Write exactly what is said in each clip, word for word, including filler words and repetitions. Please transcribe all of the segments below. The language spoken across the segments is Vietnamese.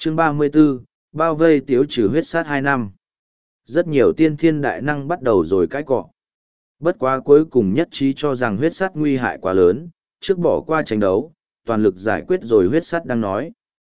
Chương ba mươi 34, bao vây tiếu trừ huyết sát hai năm. Rất nhiều tiên thiên đại năng bắt đầu rồi cãi cọ. Bất quá cuối cùng nhất trí cho rằng huyết sát nguy hại quá lớn, trước bỏ qua tranh đấu, toàn lực giải quyết rồi huyết sát đang nói.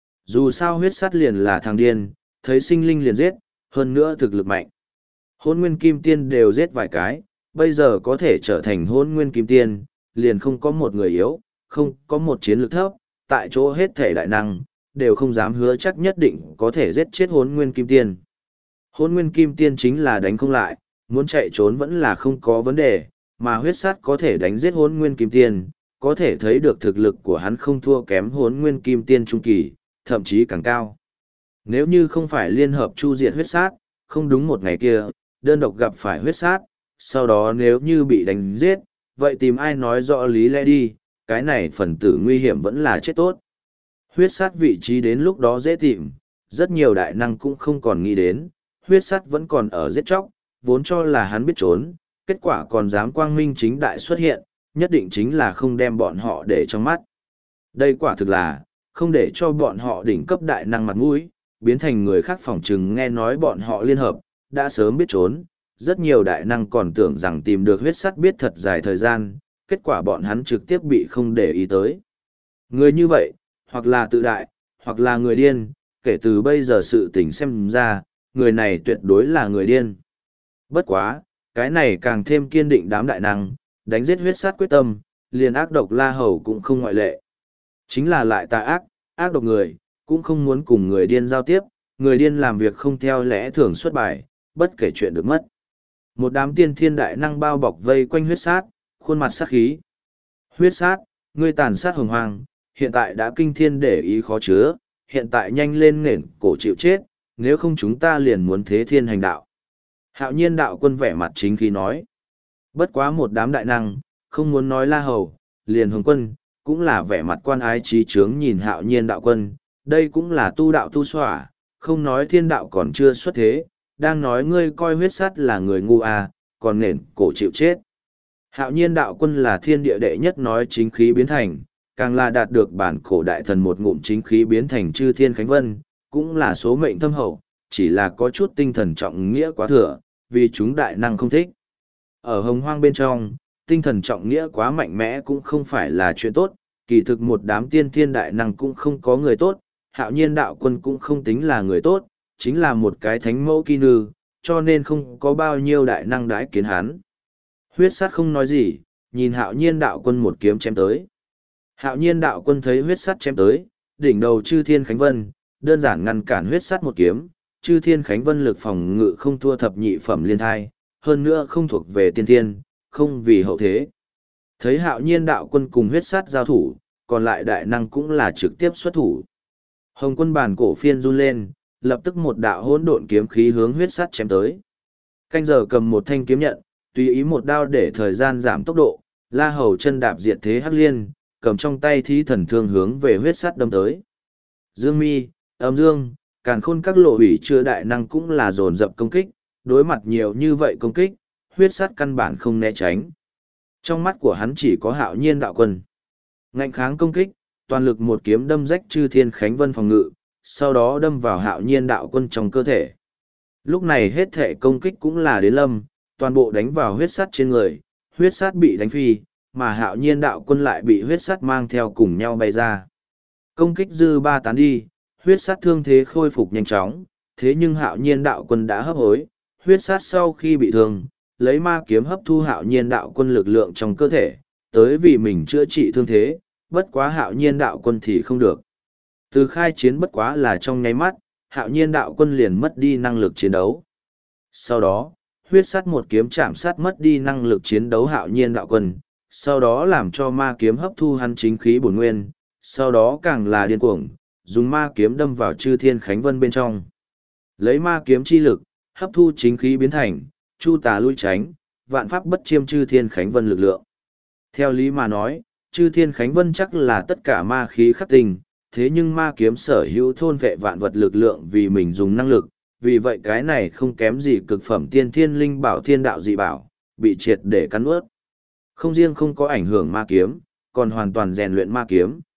Dù sao huyết sát liền là thằng điên, thấy sinh linh liền giết, hơn nữa thực lực mạnh. Hôn nguyên kim tiên đều giết vài cái, bây giờ có thể trở thành hôn nguyên kim tiên, liền không có một người yếu, không có một chiến lược thấp, tại chỗ hết thể đại năng, đều không dám hứa chắc nhất định có thể giết chết hôn nguyên kim tiên. Hôn nguyên kim tiên chính là đánh không lại, muốn chạy trốn vẫn là không có vấn đề, mà huyết sát có thể đánh giết hôn nguyên kim tiên, có thể thấy được thực lực của hắn không thua kém hôn nguyên kim tiên trung kỳ, thậm chí càng cao. Nếu như không phải liên hợp chu diệt huyết sát, không đúng một ngày kia, đơn độc gặp phải huyết sát, sau đó nếu như bị đánh giết, vậy tìm ai nói rõ lý lẽ đi, cái này phần tử nguy hiểm vẫn là chết tốt. Huyết sát vị trí đến lúc đó dễ tìm, rất nhiều đại năng cũng không còn nghĩ đến, huyết sát vẫn còn ở giết chóc, vốn cho là hắn biết trốn, kết quả còn dám quang minh chính đại xuất hiện, nhất định chính là không đem bọn họ để trong mắt. Đây quả thực là, không để cho bọn họ đỉnh cấp đại năng mặt mũi, biến thành người khác phỏng chừng nghe nói bọn họ liên hợp, đã sớm biết trốn, rất nhiều đại năng còn tưởng rằng tìm được huyết sắt biết thật dài thời gian, kết quả bọn hắn trực tiếp bị không để ý tới. Người như vậy, hoặc là tự đại, hoặc là người điên, kể từ bây giờ sự tình xem ra, người này tuyệt đối là người điên. Bất quá, cái này càng thêm kiên định đám đại năng, đánh giết huyết sát quyết tâm, liền ác độc La Hầu cũng không ngoại lệ. Chính là lại tà ác, ác độc người, cũng không muốn cùng người điên giao tiếp, người điên làm việc không theo lẽ thường xuất bài, bất kể chuyện được mất. Một đám tiên thiên đại năng bao bọc vây quanh huyết sát, khuôn mặt sát khí. Huyết sát, ngươi tàn sát hồng hoang, hiện tại đã kinh thiên để ý khó chứa, hiện tại nhanh lên nền cổ chịu chết, nếu không chúng ta liền muốn thế thiên hành đạo. Hạo nhiên đạo quân vẻ mặt chính khí nói. Bất quá một đám đại năng, không muốn nói La Hầu, liền Hồng Quân, cũng là vẻ mặt quan ái trí trướng nhìn hạo nhiên đạo quân, đây cũng là tu đạo tu xỏa, không nói thiên đạo còn chưa xuất thế, đang nói ngươi coi huyết sắt là người ngu à, còn nền cổ chịu chết. Hạo nhiên đạo quân là thiên địa đệ nhất nói chính khí biến thành, càng là đạt được bản cổ đại thần một ngụm chính khí biến thành chư thiên khánh vân, cũng là số mệnh thâm hậu, chỉ là có chút tinh thần trọng nghĩa quá thừa, vì chúng đại năng không thích. Ở hồng hoang bên trong, tinh thần trọng nghĩa quá mạnh mẽ cũng không phải là chuyện tốt, kỳ thực một đám tiên thiên đại năng cũng không có người tốt, hạo nhiên đạo quân cũng không tính là người tốt, chính là một cái thánh mẫu kỳ nư, cho nên không có bao nhiêu đại năng đãi kiến hắn. Huyết sát không nói gì, nhìn hạo nhiên đạo quân một kiếm chém tới. Hạo nhiên đạo quân thấy huyết sát chém tới, đỉnh đầu chư thiên khánh vân, đơn giản ngăn cản huyết sát một kiếm, chư thiên khánh vân lực phòng ngự không thua thập nhị phẩm liên thai, hơn nữa không thuộc về tiên thiên, không vì hậu thế. Thấy hạo nhiên đạo quân cùng huyết sát giao thủ, còn lại đại năng cũng là trực tiếp xuất thủ. Hồng quân bản cổ phiên run lên, lập tức một đạo hỗn độn kiếm khí hướng huyết sát chém tới. Canh giờ cầm một thanh kiếm nhận, tùy ý một đao để thời gian giảm tốc độ, La Hầu chân đạp diệt thế hắc liên, cầm trong tay thí thần thương hướng về huyết sát đâm tới. Dương Mi, Âm Dương, Càn Khôn các lộ hủy chưa đại năng cũng là dồn dập công kích, đối mặt nhiều như vậy công kích, huyết sát căn bản không né tránh. Trong mắt của hắn chỉ có hạo nhiên đạo quân. Ngạnh kháng công kích, toàn lực một kiếm đâm rách chư thiên khánh vân phòng ngự, sau đó đâm vào hạo nhiên đạo quân trong cơ thể. Lúc này hết thể công kích cũng là đến lâm, toàn bộ đánh vào huyết sát trên người, huyết sát bị đánh phi, mà hạo nhiên đạo quân lại bị huyết sát mang theo cùng nhau bay ra. Công kích dư ba tán đi, huyết sát thương thế khôi phục nhanh chóng, thế nhưng hạo nhiên đạo quân đã hấp hối, huyết sát sau khi bị thương, lấy ma kiếm hấp thu hạo nhiên đạo quân lực lượng trong cơ thể, tới vì mình chữa trị thương thế, bất quá hạo nhiên đạo quân thì không được. Từ khai chiến bất quá là trong nháy mắt, hạo nhiên đạo quân liền mất đi năng lực chiến đấu. Sau đó, huyết sát một kiếm chạm sát mất đi năng lực chiến đấu hạo nhiên đạo quân, sau đó làm cho ma kiếm hấp thu hắn chính khí bổn nguyên, sau đó càng là điên cuồng, dùng ma kiếm đâm vào chư thiên khánh vân bên trong. Lấy ma kiếm chi lực, hấp thu chính khí biến thành, chu tà lui tránh, vạn pháp bất chiêm chư thiên khánh vân lực lượng. Theo lý mà nói, chư thiên khánh vân chắc là tất cả ma khí khắc tình, thế nhưng ma kiếm sở hữu thôn vệ vạn vật lực lượng vì mình dùng năng lực, vì vậy cái này không kém gì cực phẩm tiên thiên linh bảo thiên đạo dị bảo, bị triệt để cắn ướt. Không riêng không có ảnh hưởng ma kiếm, còn hoàn toàn rèn luyện ma kiếm.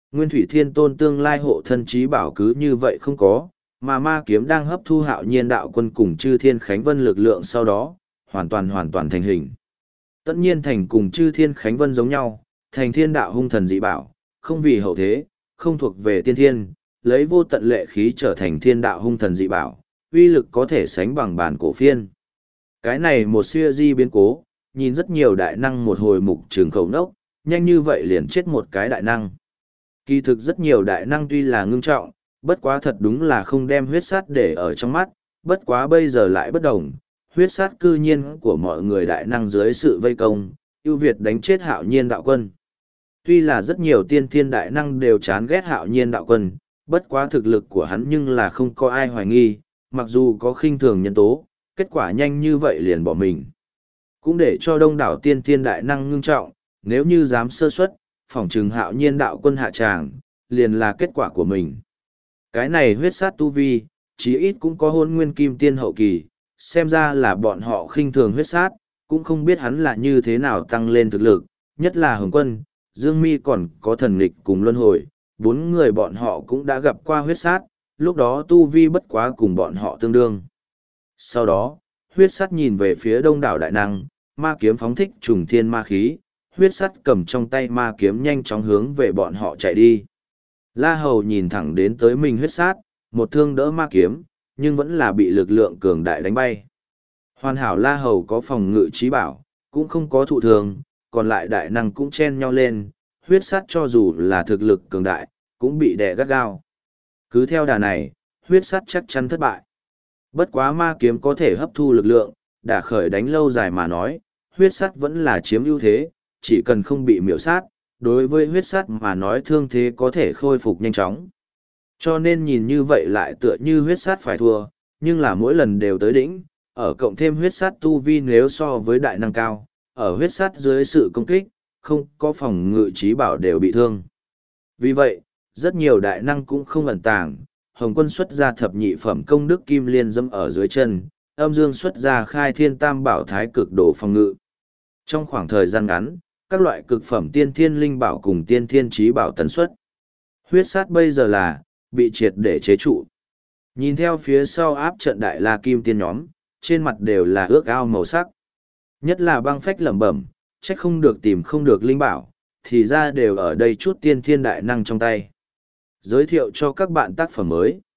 Nguyên Thủy Thiên Tôn tương lai hộ thân trí bảo cứ như vậy không có, mà ma kiếm đang hấp thu hạo nhiên đạo quân cùng chư thiên khánh vân lực lượng sau đó, hoàn toàn hoàn toàn thành hình. Tất nhiên thành cùng chư thiên khánh vân giống nhau, thành thiên đạo hung thần dị bảo, không vì hậu thế, không thuộc về tiên thiên, lấy vô tận lệ khí trở thành thiên đạo hung thần dị bảo, uy lực có thể sánh bằng bản cổ phiên. Cái này một siêu di biến cố, nhìn rất nhiều đại năng một hồi mục trường khẩu nốc, nhanh như vậy liền chết một cái đại năng. Kỳ thực rất nhiều đại năng tuy là ngưng trọng, bất quá thật đúng là không đem huyết sát để ở trong mắt, bất quá bây giờ lại bất đồng, huyết sát cư nhiên của mọi người đại năng dưới sự vây công, ưu việt đánh chết hạo nhiên đạo quân. Tuy là rất nhiều tiên thiên đại năng đều chán ghét hạo nhiên đạo quân, bất quá thực lực của hắn nhưng là không có ai hoài nghi, mặc dù có khinh thường nhân tố, kết quả nhanh như vậy liền bỏ mình. Cũng để cho đông đảo tiên thiên đại năng ngưng trọng, nếu như dám sơ suất, phỏng trừng hạo nhiên đạo quân hạ tràng, liền là kết quả của mình. Cái này huyết sát tu vi, chí ít cũng có hôn nguyên kim tiên hậu kỳ, xem ra là bọn họ khinh thường huyết sát, cũng không biết hắn là như thế nào tăng lên thực lực, nhất là Hồng Quân, Dương Mi còn có thần nghịch cùng luân hồi, bốn người bọn họ cũng đã gặp qua huyết sát, lúc đó tu vi bất quá cùng bọn họ tương đương. Sau đó, huyết sát nhìn về phía đông đảo đại năng, ma kiếm phóng thích trùng thiên ma khí, huyết sắt cầm trong tay ma kiếm nhanh chóng hướng về bọn họ chạy đi. La Hầu nhìn thẳng đến tới mình huyết sát, một thương đỡ ma kiếm, nhưng vẫn là bị lực lượng cường đại đánh bay. Hoàn hảo La Hầu có phòng ngự trí bảo, cũng không có thụ thường, còn lại đại năng cũng chen nhau lên, huyết sát cho dù là thực lực cường đại, cũng bị đè gắt gao. Cứ theo đà này, huyết sát chắc chắn thất bại. Bất quá ma kiếm có thể hấp thu lực lượng, đã khởi đánh lâu dài mà nói, huyết sát vẫn là chiếm ưu thế, chỉ cần không bị miểu sát, đối với huyết sát mà nói thương thế có thể khôi phục nhanh chóng. Cho nên nhìn như vậy lại tựa như huyết sát phải thua, nhưng là mỗi lần đều tới đỉnh, ở cộng thêm huyết sát tu vi nếu so với đại năng cao, ở huyết sát dưới sự công kích, không có phòng ngự trí bảo đều bị thương. Vì vậy, rất nhiều đại năng cũng không ẩn tàng, Hồng Quân xuất ra thập nhị phẩm công đức kim liên dâm ở dưới chân, âm dương xuất ra khai thiên tam bảo thái cực đồ phòng ngự. Trong khoảng thời gian ngắn, các loại cực phẩm tiên thiên linh bảo cùng tiên thiên trí bảo tấn xuất. Huyết sát bây giờ là, bị triệt để chế trụ. Nhìn theo phía sau áp trận đại la kim tiên nhóm, trên mặt đều là ước ao màu sắc. Nhất là băng phách lẩm bẩm, trách không được tìm không được linh bảo, thì ra đều ở đây chút tiên thiên đại năng trong tay. Giới thiệu cho các bạn tác phẩm mới.